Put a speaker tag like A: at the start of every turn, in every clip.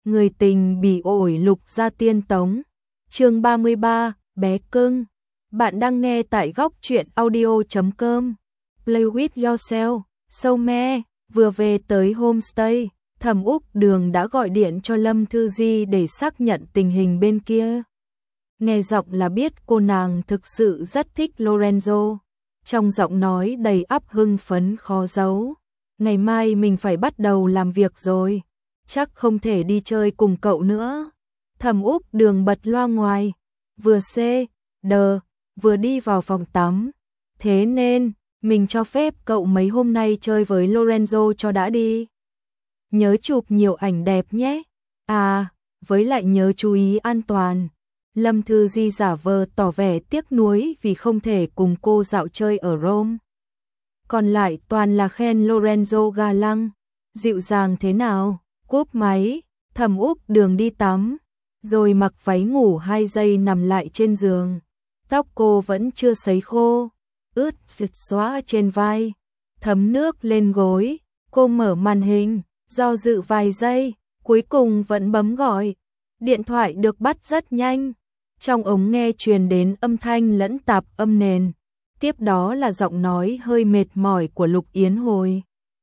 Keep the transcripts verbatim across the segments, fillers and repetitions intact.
A: Người tình bị ổi Lục Gia Tiên Tống. Chương ba mươi ba, bé cưng. Bạn đang nghe tại góc truyện audio chấm com. Play with yourself. Sâu me, vừa về tới homestay, Thẩm Úc Đường đã gọi điện cho Lâm Thư Di để xác nhận tình hình bên kia. Nghe giọng là biết cô nàng thực sự rất thích Lorenzo. Trong giọng nói đầy ắp hưng phấn khó giấu. Ngày mai mình phải bắt đầu làm việc rồi. Chắc không thể đi chơi cùng cậu nữa. Thẩm Úc Đường bật loa ngoài. Vừa xê, đờ, vừa đi vào phòng tắm. Thế nên, mình cho phép cậu mấy hôm nay chơi với Lorenzo cho đã đi. Nhớ chụp nhiều ảnh đẹp nhé. À, với lại nhớ chú ý an toàn. Lâm Thư Di giả vờ tỏ vẻ tiếc nuối vì không thể cùng cô dạo chơi ở Rome. Còn lại toàn là khen Lorenzo ga lăng. Dịu dàng thế nào? Cúp máy, Thẩm Úc Đường đi tắm, rồi mặc váy ngủ hai giây nằm lại trên giường. Tóc cô vẫn chưa sấy khô, ướt rịt xóa trên vai, thấm nước lên gối. Cô mở màn hình, do dự vài giây, cuối cùng vẫn bấm gọi. Điện thoại được bắt rất nhanh. Trong ống nghe truyền đến âm thanh lẫn tạp âm nền. Tiếp đó là giọng nói hơi mệt mỏi của Lục Yến Hồi.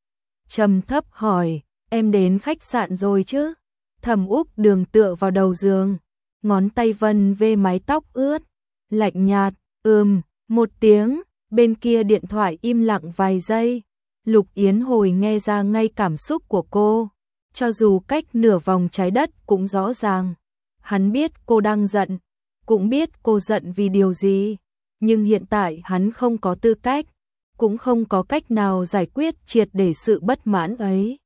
A: Trầm thấp hỏi, em đến khách sạn rồi chứ? Thẩm Úc Đường tựa vào đầu giường, ngón tay vân về mái tóc ướt, lạnh nhạt, ừm, một tiếng. Bên kia điện thoại im lặng vài giây. Lục Yến Hồi nghe ra ngay cảm xúc của cô, cho dù cách nửa vòng trái đất cũng rõ ràng. Hắn biết cô đang giận, cũng biết cô giận vì điều gì, nhưng hiện tại hắn không có tư cách, cũng không có cách nào giải quyết triệt để sự bất mãn ấy.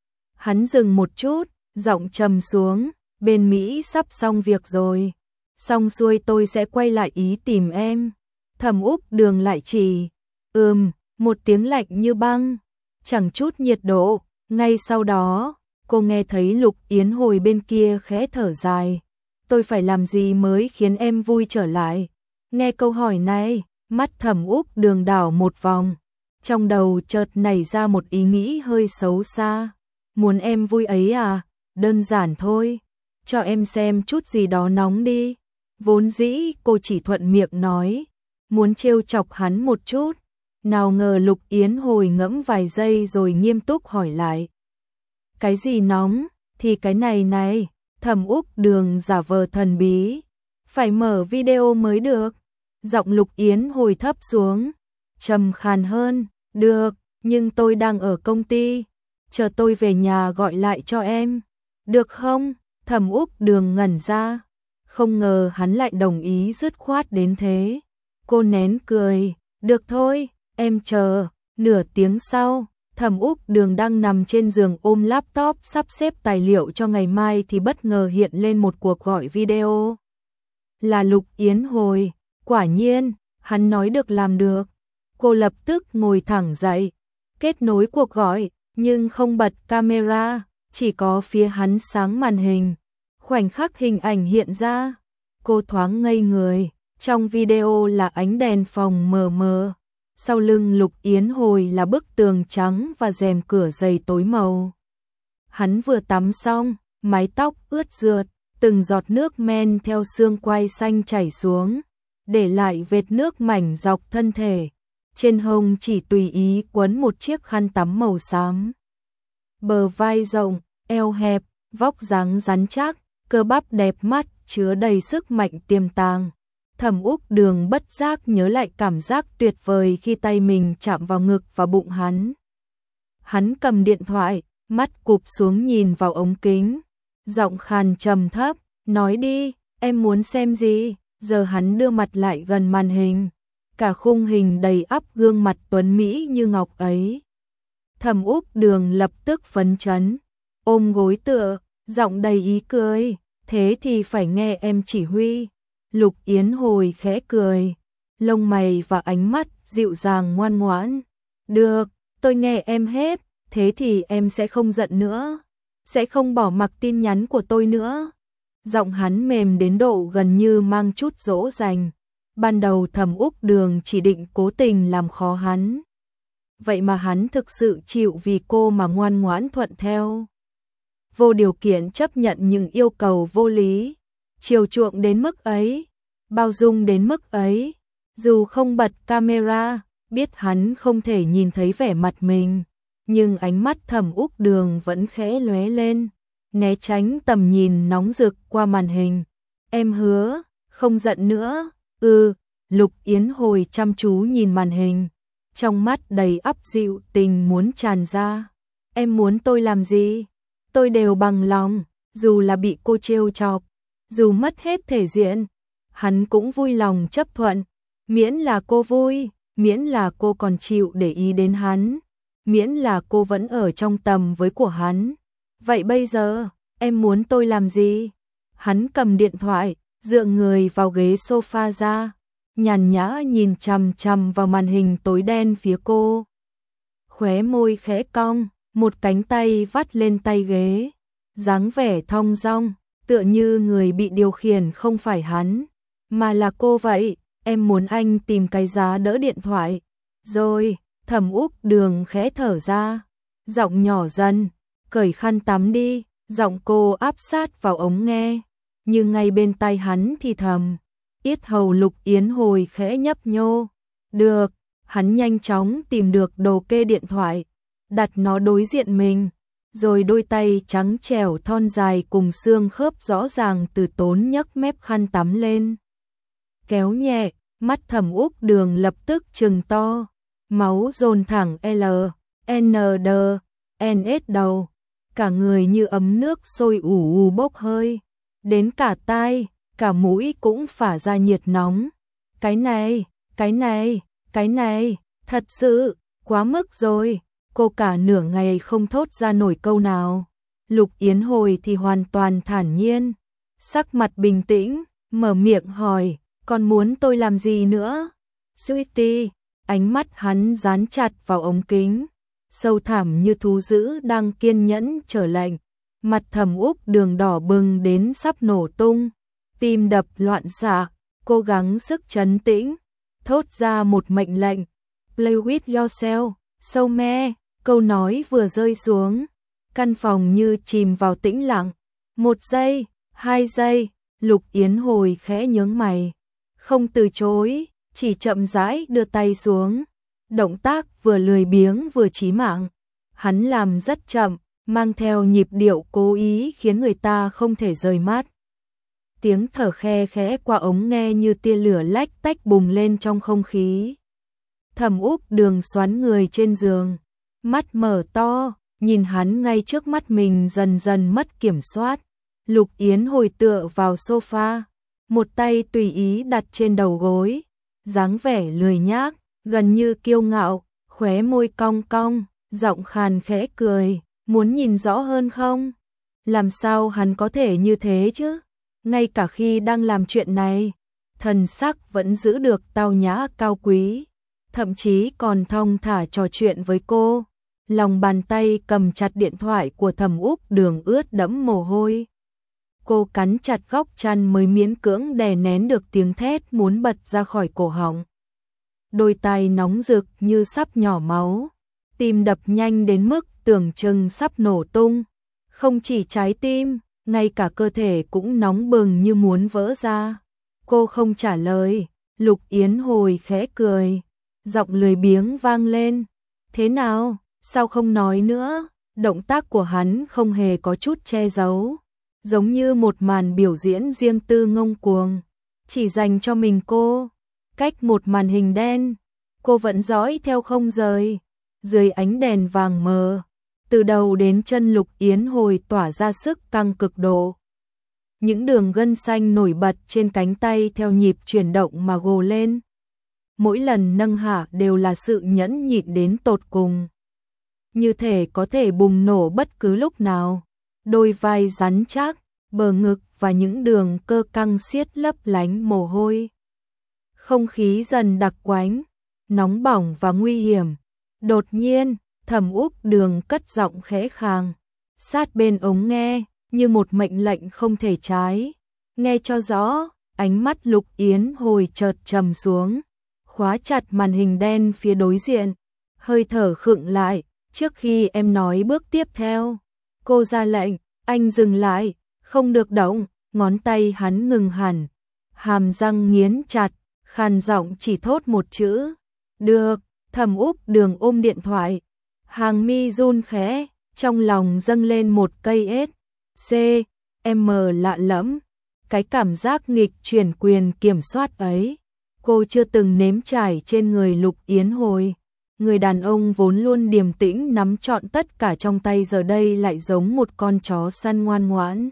A: Hắn dừng một chút, giọng trầm xuống, bên Mỹ sắp xong việc rồi. Xong xuôi tôi sẽ quay lại Ý tìm em. Thẩm Úc Đường lại chỉ, ừm, một tiếng lạnh như băng, chẳng chút nhiệt độ. Ngay sau đó, cô nghe thấy Lục Yến Hồi bên kia khẽ thở dài. Tôi phải làm gì mới khiến em vui trở lại? Nghe câu hỏi này, mắt Thẩm Úc Đường đảo một vòng. Trong đầu chợt nảy ra một ý nghĩ hơi xấu xa. Muốn em vui ấy à? Đơn giản thôi. Cho em xem chút gì đó nóng đi. Vốn dĩ cô chỉ thuận miệng nói, muốn trêu chọc hắn một chút. Nào ngờ Lục Yến Hồi ngẫm vài giây rồi nghiêm túc hỏi lại. Cái gì nóng? Thì cái này này. Thẩm Úc Đường giả vờ thần bí. Phải mở video mới được. Giọng Lục Yến Hồi thấp xuống, trầm khàn hơn. Được, nhưng tôi đang ở công ty. Chờ tôi về nhà gọi lại cho em. Được không? Thẩm Úc Đường ngẩn ra. Không ngờ hắn lại đồng ý dứt khoát đến thế. Cô nén cười. Được thôi, em chờ. Nửa tiếng sau, Thẩm Úc Đường đang nằm trên giường ôm laptop sắp xếp tài liệu cho ngày mai thì bất ngờ hiện lên một cuộc gọi video. Là Lục Yến Hồi. Quả nhiên, hắn nói được làm được. Cô lập tức ngồi thẳng dậy, kết nối cuộc gọi, nhưng không bật camera, chỉ có phía hắn sáng màn hình. Khoảnh khắc hình ảnh hiện ra, cô thoáng ngây người. Trong video là ánh đèn phòng mờ mờ, sau lưng Lục Yến Hồi là bức tường trắng và rèm cửa dày tối màu. Hắn vừa tắm xong, mái tóc ướt rượt, từng giọt nước men theo xương quai xanh chảy xuống, để lại vệt nước mảnh dọc thân thể. Trên hông chỉ tùy ý quấn một chiếc khăn tắm màu xám. Bờ vai rộng, eo hẹp, vóc dáng rắn chắc, cơ bắp đẹp mắt, chứa đầy sức mạnh tiềm tàng. Thẩm Úc Đường bất giác nhớ lại cảm giác tuyệt vời khi tay mình chạm vào ngực và bụng hắn. Hắn cầm điện thoại, mắt cụp xuống nhìn vào ống kính. Giọng khàn trầm thấp, nói đi, em muốn xem gì? Giờ hắn đưa mặt lại gần màn hình. Cả khung hình đầy ắp gương mặt tuấn Mỹ như ngọc ấy. Thẩm Úc Đường lập tức phấn chấn, ôm gối tựa, giọng đầy ý cười. Thế thì phải nghe em chỉ huy. Lục Yến Hồi khẽ cười, lông mày và ánh mắt dịu dàng ngoan ngoãn. Được, tôi nghe em hết, thế thì em sẽ không giận nữa, sẽ không bỏ mặc tin nhắn của tôi nữa. Giọng hắn mềm đến độ gần như mang chút dỗ dành. Ban đầu Thẩm Úc Đường chỉ định cố tình làm khó hắn. Vậy mà hắn thực sự chịu vì cô mà ngoan ngoãn thuận theo. vô điều kiện chấp nhận những yêu cầu vô lý, chiều chuộng đến mức ấy, bao dung đến mức ấy. Dù không bật camera, biết hắn không thể nhìn thấy vẻ mặt mình, nhưng ánh mắt Thẩm Úc Đường vẫn khẽ lóe lên, né tránh tầm nhìn nóng rực qua màn hình. Em hứa, không giận nữa. Ừ, Lục Yến Hồi chăm chú nhìn màn hình, trong mắt đầy ắp dịu tình muốn tràn ra. Em muốn tôi làm gì? Tôi đều bằng lòng, dù là bị cô trêu chọc, dù mất hết thể diện, hắn cũng vui lòng chấp thuận. Miễn là cô vui, miễn là cô còn chịu để ý đến hắn, miễn là cô vẫn ở trong tầm với của hắn. Vậy bây giờ, em muốn tôi làm gì? Hắn cầm điện thoại, dựa người vào ghế sofa ra, nhàn nhã nhìn chằm chằm vào màn hình tối đen phía cô. Khóe môi khẽ cong, một cánh tay vắt lên tay ghế, dáng vẻ thong dong, tựa như người bị điều khiển không phải hắn, mà là cô vậy. Em muốn anh tìm cái giá đỡ điện thoại. Rồi, Thẩm Úc Đường khẽ thở ra, giọng nhỏ dần, cởi khăn tắm đi. Giọng cô áp sát vào ống nghe, nhưng ngay bên tai hắn thì thầm. Yết hầu Lục Yến Hồi khẽ nhấp nhô. Được, hắn nhanh chóng tìm được đồ kê điện thoại, đặt nó đối diện mình, rồi đôi tay trắng trẻo thon dài cùng xương khớp rõ ràng từ tốn nhấc mép khăn tắm lên. Kéo nhẹ, mắt Thẩm Úc Đường lập tức trừng to, máu dồn thẳng L, N, D, N, S đầu, cả người như ấm nước sôi ù ù bốc hơi, đến cả tai, cả mũi cũng phả ra nhiệt nóng. Cái này, cái này, cái này, thật sự, quá mức rồi, cô cả nửa ngày không thốt ra nổi câu nào. Lục Yến Hồi thì hoàn toàn thản nhiên, sắc mặt bình tĩnh, mở miệng hỏi, còn muốn tôi làm gì nữa? Sweetie, ánh mắt hắn dán chặt vào ống kính, sâu thẳm như thú dữ đang kiên nhẫn chờ lệnh. Mặt Thẩm Úc Đường đỏ bừng đến sắp nổ tung, tim đập loạn xạ, cố gắng sức trấn tĩnh, thốt ra một mệnh lệnh. Play with yourself, so me. Câu nói vừa rơi xuống, căn phòng như chìm vào tĩnh lặng. Một giây, hai giây, Lục Yến Hồi khẽ nhướng mày, không từ chối, chỉ chậm rãi đưa tay xuống. Động tác vừa lười biếng vừa chí mạng. Hắn làm rất chậm, mang theo nhịp điệu cố ý khiến người ta không thể rời mắt. Tiếng thở khe khẽ qua ống nghe như tia lửa lách tách bùng lên trong không khí. Thẩm Úc Đường xoắn người trên giường, mắt mở to, nhìn hắn ngay trước mắt mình dần dần mất kiểm soát. Lục Yến Hồi tựa vào sofa, một tay tùy ý đặt trên đầu gối, dáng vẻ lười nhác, gần như kiêu ngạo, khóe môi cong cong, giọng khàn khẽ cười, muốn nhìn rõ hơn không? Làm sao hắn có thể như thế chứ? Ngay cả khi đang làm chuyện này, thần sắc vẫn giữ được tao nhã cao quý, thậm chí còn thong thả trò chuyện với cô. Lòng bàn tay cầm chặt điện thoại của Thẩm Úc Đường ướt đẫm mồ hôi. Cô cắn chặt góc chăn mới miễn cưỡng đè nén được tiếng thét muốn bật ra khỏi cổ họng. Đôi tai nóng rực như sắp nhỏ máu, tim đập nhanh đến mức tưởng chừng sắp nổ tung. Không chỉ trái tim, ngay cả cơ thể cũng nóng bừng như muốn vỡ ra. Cô không trả lời, Lục Yến Hồi khẽ cười, giọng lười biếng vang lên. Thế nào, sao không nói nữa? Động tác của hắn không hề có chút che giấu, giống như một màn biểu diễn riêng tư ngông cuồng, chỉ dành cho mình cô. Cách một màn hình đen, cô vẫn dõi theo không rời, dưới ánh đèn vàng mờ. Từ đầu đến chân Lục Yến Hồi tỏa ra sức căng cực độ. Những đường gân xanh nổi bật trên cánh tay theo nhịp chuyển động mà gồ lên. Mỗi lần nâng hạ đều là sự nhẫn nhịn đến tột cùng, như thể có thể bùng nổ bất cứ lúc nào. Đôi vai rắn chắc, bờ ngực và những đường cơ căng xiết lấp lánh mồ hôi. Không khí dần đặc quánh, nóng bỏng và nguy hiểm. Đột nhiên, Thẩm Úc Đường cất giọng khẽ khàng, sát bên ống nghe, như một mệnh lệnh không thể trái. Nghe cho rõ, ánh mắt Lục Yến Hồi chợt trầm xuống, khóa chặt màn hình đen phía đối diện, hơi thở khựng lại. Trước khi em nói bước tiếp theo, cô ra lệnh, Anh dừng lại, không được động, ngón tay hắn ngừng hẳn, hàm răng nghiến chặt, khàn giọng chỉ thốt một chữ. Được. Thẩm Úc Đường ôm điện thoại, hàng mi run khẽ, trong lòng dâng lên một cây S, C, M lạ lẫm. Cái cảm giác nghịch chuyển quyền kiểm soát ấy, cô chưa từng nếm trải trên người Lục Yến Hồi. Người đàn ông vốn luôn điềm tĩnh nắm trọn tất cả trong tay giờ đây lại giống một con chó săn ngoan ngoãn.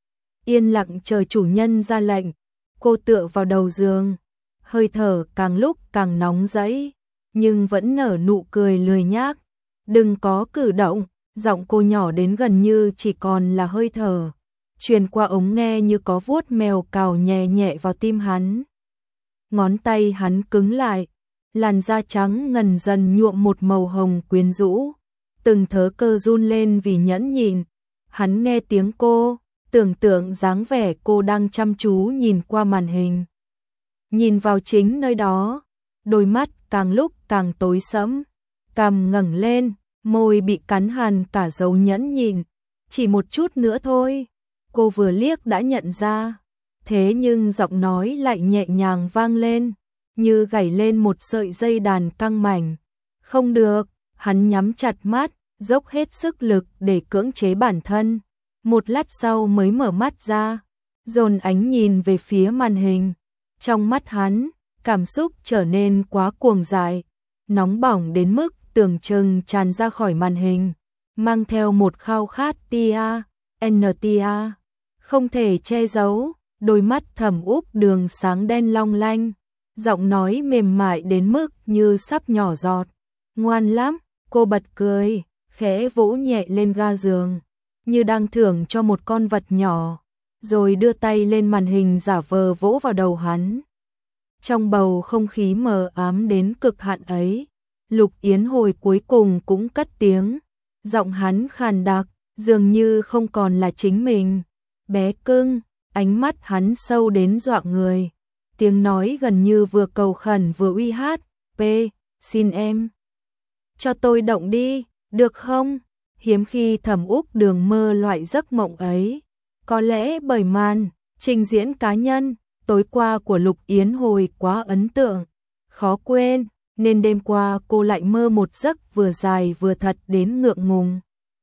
A: Yên lặng chờ chủ nhân ra lệnh, cô tựa vào đầu giường, hơi thở càng lúc càng nóng rẫy, nhưng vẫn nở nụ cười lười nhác. Đừng có cử động, giọng cô nhỏ đến gần như chỉ còn là hơi thở, truyền qua ống nghe như có vuốt mèo cào nhẹ nhẹ vào tim hắn. Ngón tay hắn cứng lại, làn da trắng ngần dần nhuộm một màu hồng quyến rũ, từng thớ cơ run lên vì nhẫn nhịn. Hắn nghe tiếng cô, tưởng tượng dáng vẻ cô đang chăm chú nhìn qua màn hình, nhìn vào chính nơi đó, đôi mắt càng lúc càng tối sẫm, cằm ngẩng lên, môi bị cắn hằn cả dấu nhẫn nhịn. Chỉ một chút nữa thôi, cô vừa liếc đã nhận ra, thế nhưng giọng nói lại nhẹ nhàng vang lên, như gảy lên một sợi dây đàn căng mảnh. Không được, hắn nhắm chặt mắt, dốc hết sức lực để cưỡng chế bản thân. Một lát sau mới mở mắt ra, dồn ánh nhìn về phía màn hình. Trong mắt hắn, cảm xúc trở nên quá cuồng dại, nóng bỏng đến mức tưởng chừng tràn ra khỏi màn hình, mang theo một khao khát tia, en tê a, không thể che giấu. Đôi mắt Thẩm Úc Đường sáng đen long lanh, giọng nói mềm mại đến mức như sắp nhỏ giọt. Ngoan lắm, cô bật cười, khẽ vỗ nhẹ lên ga giường, như đang thưởng cho một con vật nhỏ, rồi đưa tay lên màn hình giả vờ vỗ vào đầu hắn. Trong bầu không khí mờ ám đến cực hạn ấy, Lục Yến Hồi cuối cùng cũng cất tiếng, giọng hắn khàn đặc, dường như không còn là chính mình. Bé cưng, ánh mắt hắn sâu đến dọa người, tiếng nói gần như vừa cầu khẩn vừa uy hát. P, xin em cho tôi động đi, được không? Hiếm khi Thẩm Úc Đường mơ loại giấc mộng ấy, có lẽ bởi màn trình diễn cá nhân tối qua của Lục Yến Hồi quá ấn tượng, khó quên, nên đêm qua cô lại mơ một giấc vừa dài vừa thật đến ngượng ngùng.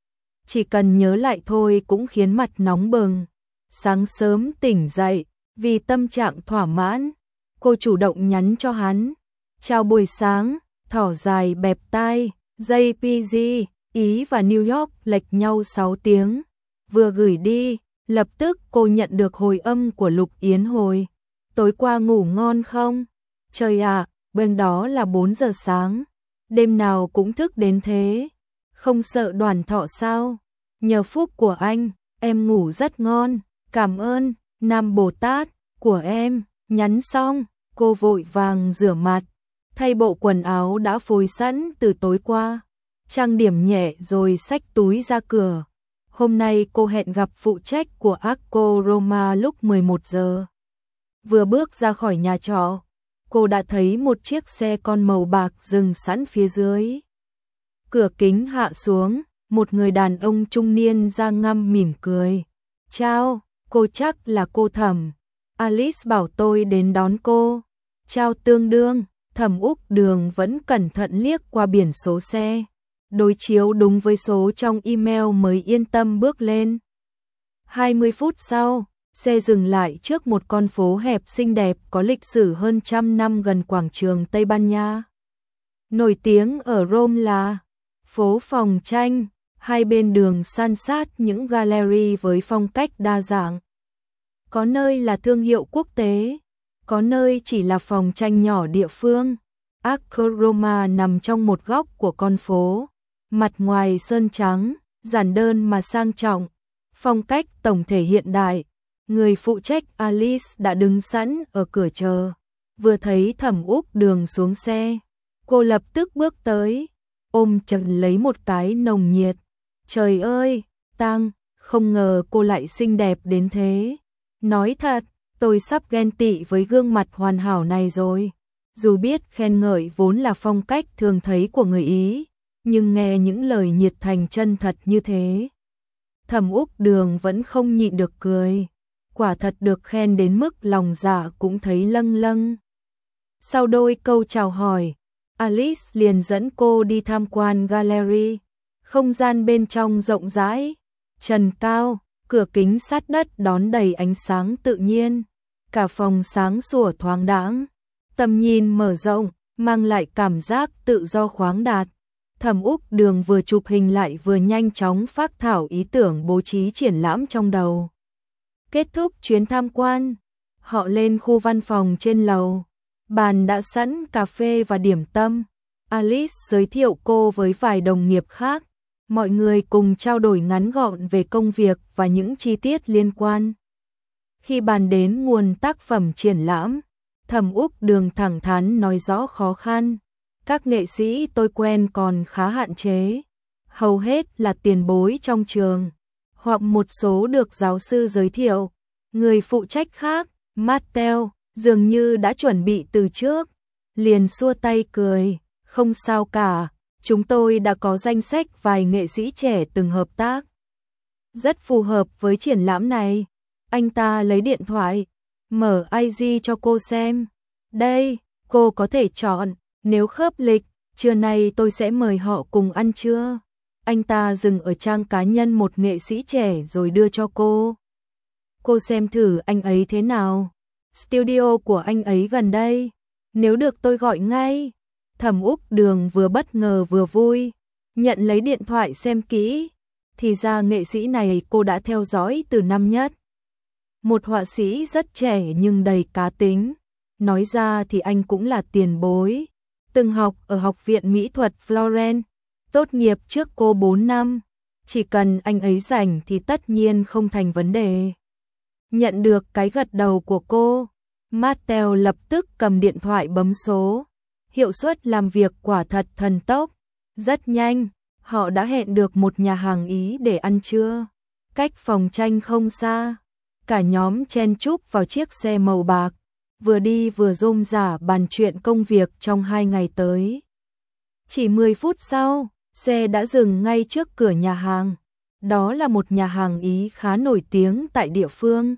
A: Chỉ cần nhớ lại thôi cũng khiến mặt nóng bừng. Sáng sớm tỉnh dậy, vì tâm trạng thỏa mãn, cô chủ động nhắn cho hắn. Chào buổi sáng, thỏ dài bẹp tai, gi pê giê, Ý và New York lệch nhau sáu tiếng. Vừa gửi đi, lập tức cô nhận được hồi âm của Lục Yến Hồi. Tối qua ngủ ngon không? Trời ạ, bên đó là bốn giờ sáng, đêm nào cũng thức đến thế. Không sợ đoàn thọ sao? Nhờ phúc của anh, em ngủ rất ngon. Cảm ơn, Nam Bồ Tát của em. Nhắn xong, cô vội vàng rửa mặt, thay bộ quần áo đã phối sẵn từ tối qua, trang điểm nhẹ rồi xách túi ra cửa. Hôm nay cô hẹn gặp phụ trách của Arco Roma lúc mười một giờ. Vừa bước ra khỏi nhà trọ, cô đã thấy một chiếc xe con màu bạc dừng sẵn phía dưới. Cửa kính hạ xuống, một người đàn ông trung niên da ngăm mỉm cười. Chào, cô chắc là cô Thẩm. Alice bảo tôi đến đón cô. Chào tương đương. Thẩm Úc Đường vẫn cẩn thận liếc qua biển số xe, đối chiếu đúng với số trong email mới yên tâm bước lên. hai mươi phút sau, xe dừng lại trước một con phố hẹp xinh đẹp có lịch sử hơn trăm năm gần quảng trường Tây Ban Nha. Nổi tiếng ở Rome là phố phòng tranh, hai bên đường san sát những gallery với phong cách đa dạng. Có nơi là thương hiệu quốc tế, có nơi chỉ là phòng tranh nhỏ địa phương. Arco Roma nằm trong một góc của con phố, mặt ngoài sơn trắng, giản đơn mà sang trọng, phong cách tổng thể hiện đại. Người phụ trách Alice đã đứng sẵn ở cửa chờ, vừa thấy Thẩm Úc Đường xuống xe, cô lập tức bước tới, ôm chầm lấy một cái nồng nhiệt. Trời ơi, Tang, không ngờ cô lại xinh đẹp đến thế. Nói thật, tôi sắp ghen tị với gương mặt hoàn hảo này rồi. Dù biết khen ngợi vốn là phong cách thường thấy của người Ý, nhưng nghe những lời nhiệt thành chân thật như thế, Thẩm Úc Đường vẫn không nhịn được cười. Quả thật được khen đến mức lòng dạ cũng thấy lâng lâng. Sau đôi câu chào hỏi, Alice liền dẫn cô đi tham quan gallery. Không gian bên trong rộng rãi, trần cao, cửa kính sát đất đón đầy ánh sáng tự nhiên. Cả phòng sáng sủa thoáng đãng, tầm nhìn mở rộng, mang lại cảm giác tự do khoáng đạt. Thẩm Úc Đường vừa chụp hình lại vừa nhanh chóng phác thảo ý tưởng bố trí triển lãm trong đầu. Kết thúc chuyến tham quan, họ lên khu văn phòng trên lầu. Bàn đã sẵn cà phê và điểm tâm. Alice giới thiệu cô với vài đồng nghiệp khác. Mọi người cùng trao đổi ngắn gọn về công việc và những chi tiết liên quan. Khi bàn đến nguồn tác phẩm triển lãm, Thẩm Úc Đường thẳng thắn nói rõ khó khăn. Các nghệ sĩ tôi quen còn khá hạn chế. Hầu hết là tiền bối trong trường, hoặc một số được giáo sư giới thiệu. Người phụ trách khác, Mattel, dường như đã chuẩn bị từ trước. Liền xua tay cười, không sao cả, chúng tôi đã có danh sách vài nghệ sĩ trẻ từng hợp tác. Rất phù hợp với triển lãm này. Anh ta lấy điện thoại, mở i giê cho cô xem. Đây, cô có thể chọn, nếu khớp lịch, trưa nay tôi sẽ mời họ cùng ăn trưa. Anh ta dừng ở trang cá nhân một nghệ sĩ trẻ rồi đưa cho cô. Cô xem thử anh ấy thế nào. Studio của anh ấy gần đây. Nếu được tôi gọi ngay. Thẩm Úc Đường vừa bất ngờ vừa vui. Nhận lấy điện thoại xem kỹ. Thì ra nghệ sĩ này cô đã theo dõi từ năm nhất. Một họa sĩ rất trẻ nhưng đầy cá tính. Nói ra thì anh cũng là tiền bối. Từng học ở Học viện Mỹ thuật Florence. Tốt nghiệp trước cô bốn năm. Chỉ cần anh ấy rảnh thì tất nhiên không thành vấn đề. Nhận được cái gật đầu của cô, Mattel lập tức cầm điện thoại bấm số. Hiệu suất làm việc quả thật thần tốc. Rất nhanh, họ đã hẹn được một nhà hàng Ý để ăn trưa. Cách phòng tranh không xa. Cả nhóm chen chúc vào chiếc xe màu bạc. Vừa đi vừa rôm rả bàn chuyện công việc trong hai ngày tới. Chỉ mười phút sau, xe đã dừng ngay trước cửa nhà hàng. Đó là một nhà hàng Ý khá nổi tiếng tại địa phương.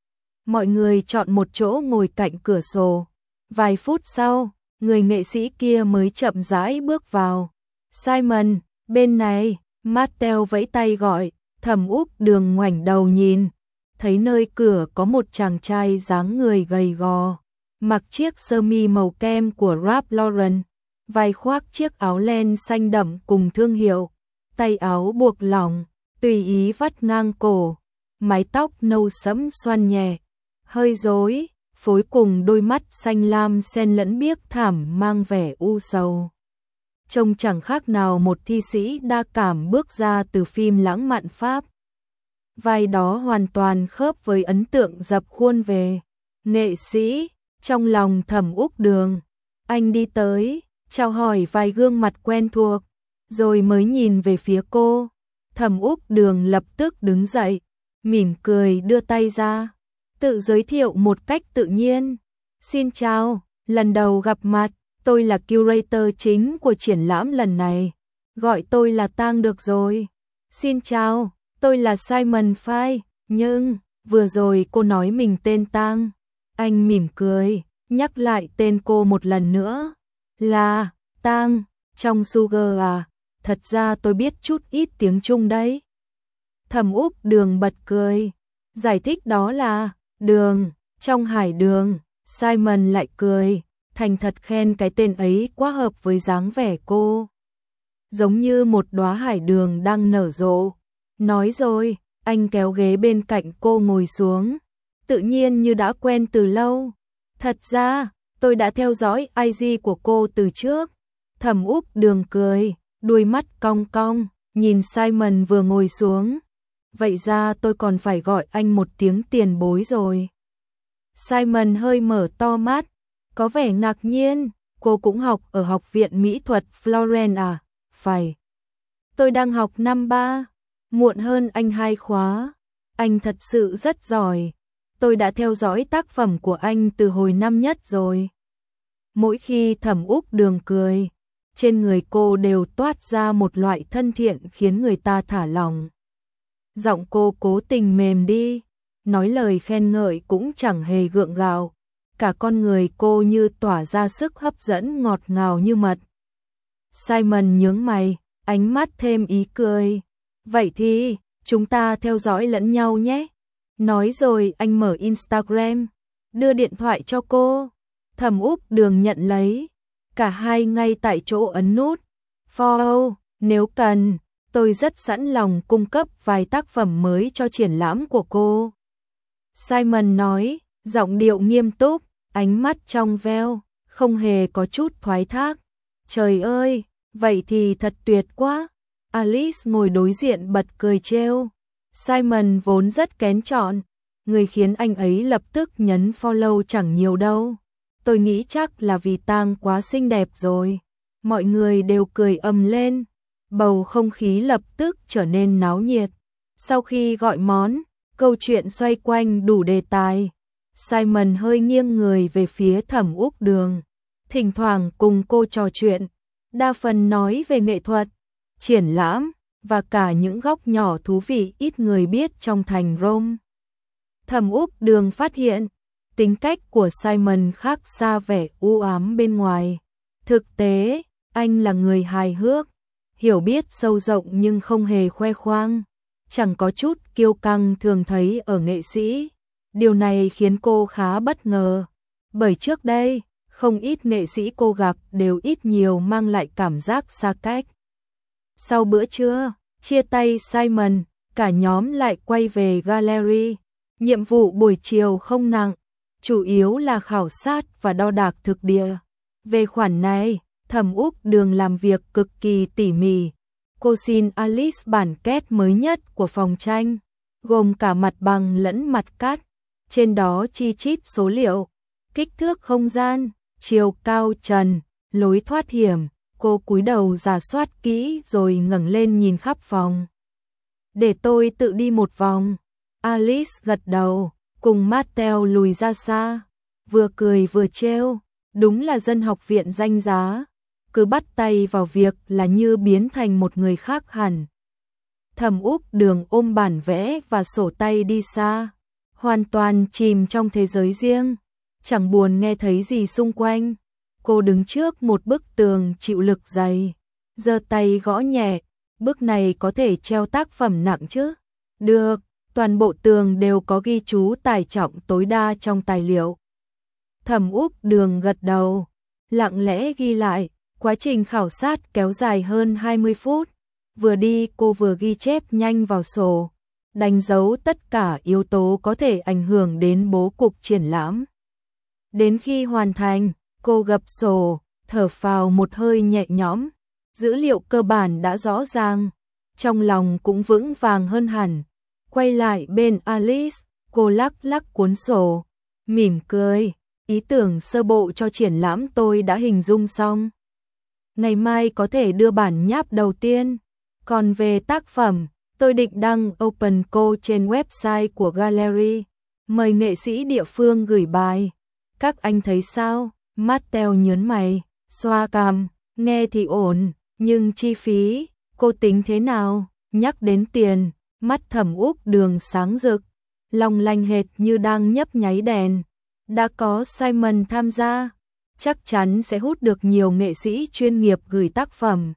A: Mọi người chọn một chỗ ngồi cạnh cửa sổ. Vài phút sau, người nghệ sĩ kia mới chậm rãi bước vào. Simon, bên này, Mattel vẫy tay gọi. Thẩm Úc Đường ngoảnh đầu nhìn. Thấy nơi cửa có một chàng trai dáng người gầy gò. Mặc chiếc sơ mi màu kem của Ralph Lauren. Vai khoác chiếc áo len xanh đậm cùng thương hiệu. Tay áo buộc lỏng, tùy ý vắt ngang cổ. Mái tóc nâu sẫm xoăn nhẹ, hơi rối, phối cùng đôi mắt xanh lam xen lẫn biếc thảm mang vẻ u sầu. Trông chẳng khác nào một thi sĩ đa cảm bước ra từ phim lãng mạn Pháp. Vai đó hoàn toàn khớp với ấn tượng dập khuôn về nghệ sĩ trong lòng Thẩm Úc Đường. Anh đi tới, chào hỏi vài gương mặt quen thuộc, rồi mới nhìn về phía cô. Thẩm Úc Đường lập tức đứng dậy, mỉm cười đưa tay ra, tự giới thiệu một cách tự nhiên. Xin chào, lần đầu gặp mặt, tôi là curator chính của triển lãm lần này. Gọi tôi là Tang được rồi. Xin chào, tôi là Simon Fay, nhưng vừa rồi cô nói mình tên Tang. Anh mỉm cười, nhắc lại tên cô một lần nữa. Là Tang, trong Sugar à, thật ra tôi biết chút ít tiếng Trung đấy. Thẩm Úc Đường bật cười, giải thích đó là Đường, trong Hải Đường. Simon lại cười, thành thật khen cái tên ấy quá hợp với dáng vẻ cô. Giống như một đóa hải đường đang nở rộ. Nói rồi, anh kéo ghế bên cạnh cô ngồi xuống, tự nhiên như đã quen từ lâu. Thật ra, tôi đã theo dõi i giê của cô từ trước. Thẩm Úc Đường cười, đuôi mắt cong cong, nhìn Simon vừa ngồi xuống. Vậy ra tôi còn phải gọi anh một tiếng tiền bối rồi. Simon hơi mở to mắt, có vẻ ngạc nhiên. Cô cũng học ở Học viện Mỹ thuật Florence à? Phải. Tôi đang học năm ba, muộn hơn anh hai khóa. Anh thật sự rất giỏi. Tôi đã theo dõi tác phẩm của anh từ hồi năm nhất rồi. Mỗi khi Thẩm Úc Đường cười, trên người cô đều toát ra một loại thân thiện khiến người ta thả lỏng. Giọng cô cố tình mềm đi, nói lời khen ngợi cũng chẳng hề gượng gạo, cả con người cô như tỏa ra sức hấp dẫn ngọt ngào như mật. Simon nhướng mày, ánh mắt thêm ý cười. Vậy thì, chúng ta theo dõi lẫn nhau nhé. Nói rồi anh mở Instagram, đưa điện thoại cho cô. Thẩm Úc Đường nhận lấy, cả hai ngay tại chỗ ấn nút follow, nếu cần, tôi rất sẵn lòng cung cấp vài tác phẩm mới cho triển lãm của cô. Simon nói, giọng điệu nghiêm túc, ánh mắt trong veo, không hề có chút thoái thác. Trời ơi, vậy thì thật tuyệt quá. Alice ngồi đối diện bật cười trêu. Simon vốn rất kén chọn, người khiến anh ấy lập tức nhấn follow chẳng nhiều đâu. Tôi nghĩ chắc là vì Tang quá xinh đẹp rồi. Mọi người đều cười ầm lên, bầu không khí lập tức trở nên náo nhiệt. Sau khi gọi món, câu chuyện xoay quanh đủ đề tài. Simon hơi nghiêng người về phía Thẩm Úc Đường, thỉnh thoảng cùng cô trò chuyện, đa phần nói về nghệ thuật, triển lãm và cả những góc nhỏ thú vị ít người biết trong thành Rome. Thẩm Úc Đường phát hiện, tính cách của Simon khác xa vẻ u ám bên ngoài. Thực tế, anh là người hài hước, hiểu biết sâu rộng nhưng không hề khoe khoang, chẳng có chút kiêu căng thường thấy ở nghệ sĩ. Điều này khiến cô khá bất ngờ, bởi trước đây, không ít nghệ sĩ cô gặp đều ít nhiều mang lại cảm giác xa cách. Sau bữa trưa, chia tay Simon, cả nhóm lại quay về gallery. Nhiệm vụ buổi chiều không nặng, chủ yếu là khảo sát và đo đạc thực địa. Về khoản này, Thẩm Úc Đường làm việc cực kỳ tỉ mỉ. Cô xin Alice bản két mới nhất của phòng tranh, gồm cả mặt bằng lẫn mặt cắt. Trên đó chi chít số liệu, kích thước không gian, chiều cao trần, lối thoát hiểm. Cô cúi đầu rà soát kỹ rồi ngẩng lên nhìn khắp phòng. Để tôi tự đi một vòng. Alice gật đầu, cùng Mattel lùi ra xa, vừa cười vừa trêu, đúng là dân học viện danh giá, cứ bắt tay vào việc là như biến thành một người khác hẳn. Thẩm Úc Đường ôm bản vẽ và sổ tay đi xa, hoàn toàn chìm trong thế giới riêng, chẳng buồn nghe thấy gì xung quanh. Cô đứng trước một bức tường chịu lực dày, giơ tay gõ nhẹ, bức này có thể treo tác phẩm nặng chứ? Được. Toàn bộ tường đều có ghi chú tải trọng tối đa trong tài liệu. Thẩm Úc Đường gật đầu, lặng lẽ ghi lại, quá trình khảo sát kéo dài hơn hai mươi phút. Vừa đi cô vừa ghi chép nhanh vào sổ, đánh dấu tất cả yếu tố có thể ảnh hưởng đến bố cục triển lãm. Đến khi hoàn thành, cô gập sổ, thở phào một hơi nhẹ nhõm, dữ liệu cơ bản đã rõ ràng, trong lòng cũng vững vàng hơn hẳn. Quay lại bên Alice, cô lắc lắc cuốn sổ, mỉm cười, ý tưởng sơ bộ cho triển lãm tôi đã hình dung xong. Ngày mai có thể đưa bản nháp đầu tiên, còn về tác phẩm, tôi định đăng open call trên website của gallery, mời nghệ sĩ địa phương gửi bài. Các anh thấy sao? Mattel nhớn mày, xoa cằm, nghe thì ổn, nhưng chi phí, cô tính thế nào? Nhắc đến tiền, mắt Thẩm Úc Đường sáng rực, long lanh hệt như đang nhấp nháy đèn. Đã có Simon tham gia, chắc chắn sẽ hút được nhiều nghệ sĩ chuyên nghiệp gửi tác phẩm.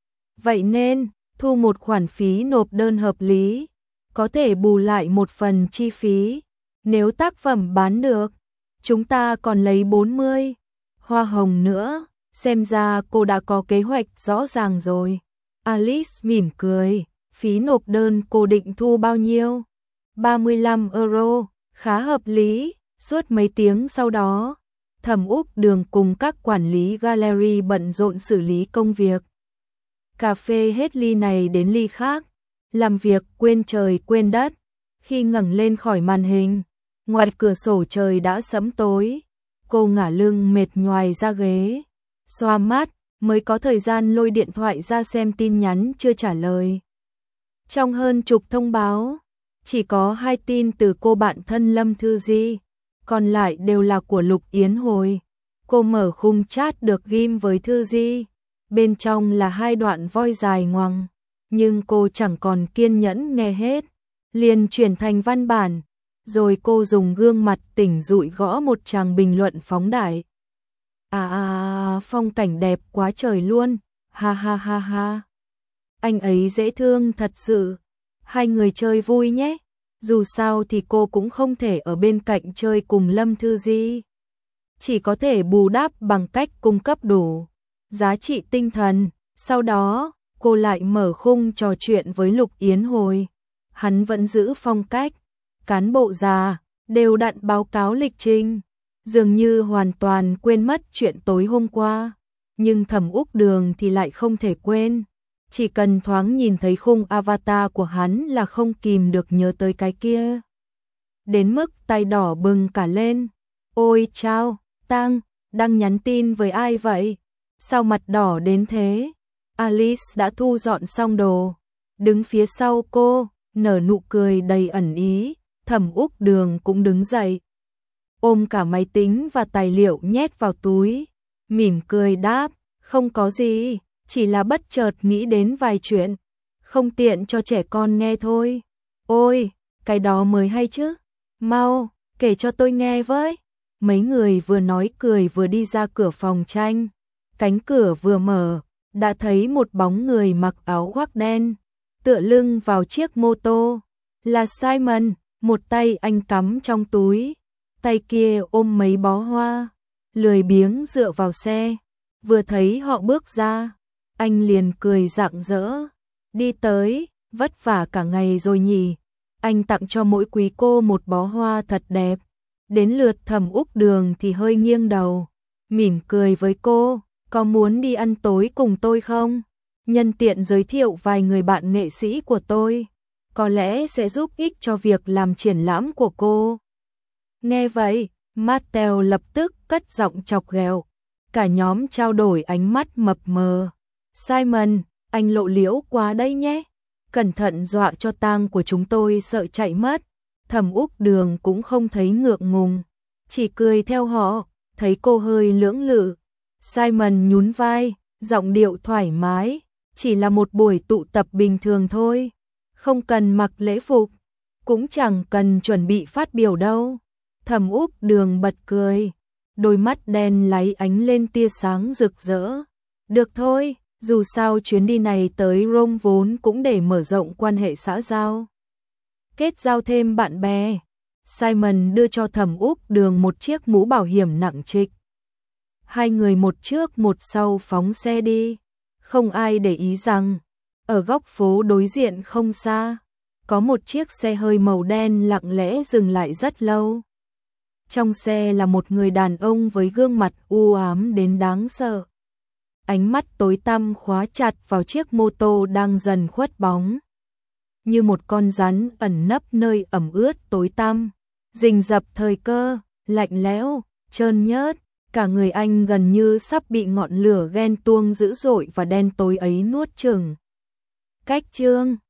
A: Vậy nên, thu một khoản phí nộp đơn hợp lý, có thể bù lại một phần chi phí. Nếu tác phẩm bán được, chúng ta còn lấy bốn mươi hoa hồng nữa. Xem ra cô đã có kế hoạch rõ ràng rồi. Alice mỉm cười, phí nộp đơn cô định thu bao nhiêu? ba mươi lăm euro, khá hợp lý. Suốt mấy tiếng sau đó, Thẩm Úc Đường cùng các quản lý gallery bận rộn xử lý công việc. Cà phê hết ly này đến ly khác, làm việc quên trời quên đất. Khi ngẩng lên khỏi màn hình, ngoài cửa sổ trời đã sẫm tối. Cô ngả lưng mệt nhoài ra ghế, xoa mắt, mới có thời gian lôi điện thoại ra xem tin nhắn chưa trả lời. Trong hơn chục thông báo, chỉ có hai tin từ cô bạn thân Lâm Thư Di, còn lại đều là của Lục Yến Hồi. Cô mở khung chat được ghim với Thư Di, bên trong là hai đoạn voice dài ngoằng, nhưng cô chẳng còn kiên nhẫn nghe hết. liền chuyển thành văn bản, rồi cô dùng gương mặt tỉnh dụi gõ một tràng bình luận phóng đại. À, à, phong cảnh đẹp quá trời luôn, ha ha ha ha. Anh ấy dễ thương thật sự, hai người chơi vui nhé. Dù sao thì cô cũng không thể ở bên cạnh chơi cùng Lâm Thư Di, chỉ có thể bù đắp bằng cách cung cấp đủ giá trị tinh thần. Sau đó, cô lại mở khung trò chuyện với Lục Yến Hồi. Hắn vẫn giữ phong cách cán bộ già, đều đặn báo cáo lịch trình, dường như hoàn toàn quên mất chuyện tối hôm qua. Nhưng Thẩm Úc Đường thì lại không thể quên. Chỉ cần thoáng nhìn thấy khung avatar của hắn là không kìm được nhớ tới cái kia. Đến mức tay đỏ bừng cả lên. Ôi chao, Tang, đang nhắn tin với ai vậy? Sao mặt đỏ đến thế? Alice đã thu dọn xong đồ, đứng phía sau cô, nở nụ cười đầy ẩn ý. Thẩm Úc Đường cũng đứng dậy, ôm cả máy tính và tài liệu nhét vào túi, mỉm cười đáp, không có gì, chỉ là bất chợt nghĩ đến vài chuyện, không tiện cho trẻ con nghe thôi. Ôi, cái đó mới hay chứ, mau, kể cho tôi nghe với. Mấy người vừa nói cười vừa đi ra cửa phòng tranh, cánh cửa vừa mở, đã thấy một bóng người mặc áo khoác đen, tựa lưng vào chiếc mô tô, là Simon. Một tay anh cắm trong túi, tay kia ôm mấy bó hoa, lười biếng dựa vào xe. Vừa thấy họ bước ra, anh liền cười rạng rỡ. Đi tới, vất vả cả ngày rồi nhỉ. Anh tặng cho mỗi quý cô một bó hoa thật đẹp. Đến lượt Thẩm Úc Đường thì hơi nghiêng đầu, mỉm cười với cô, có muốn đi ăn tối cùng tôi không? Nhân tiện giới thiệu vài người bạn nghệ sĩ của tôi, có lẽ sẽ giúp ích cho việc làm triển lãm của cô. Nghe vậy, Mattel lập tức cất giọng chọc ghẹo. Cả nhóm trao đổi ánh mắt mập mờ. Simon, anh lộ liễu quá đây nhé. Cẩn thận dọa cho tang của chúng tôi sợ chạy mất. Thẩm Úc Đường cũng không thấy ngượng ngùng, chỉ cười theo họ, thấy cô hơi lưỡng lự. Simon nhún vai, giọng điệu thoải mái, chỉ là một buổi tụ tập bình thường thôi. Không cần mặc lễ phục, cũng chẳng cần chuẩn bị phát biểu đâu. Thẩm Úc Đường bật cười, đôi mắt đen láy ánh lên tia sáng rực rỡ. Được thôi, dù sao chuyến đi này tới Rome vốn cũng để mở rộng quan hệ xã giao, kết giao thêm bạn bè. Simon đưa cho Thẩm Úc Đường một chiếc mũ bảo hiểm nặng trịch. Hai người một trước một sau phóng xe đi, không ai để ý rằng ở góc phố đối diện không xa, có một chiếc xe hơi màu đen lặng lẽ dừng lại rất lâu. Trong xe là một người đàn ông với gương mặt u ám đến đáng sợ. Ánh mắt tối tăm khóa chặt vào chiếc mô tô đang dần khuất bóng. Như một con rắn ẩn nấp nơi ẩm ướt tối tăm, rình rập thời cơ, lạnh lẽo, trơn nhớt. Cả người anh gần như sắp bị ngọn lửa ghen tuông dữ dội và đen tối ấy nuốt chửng. Cách chương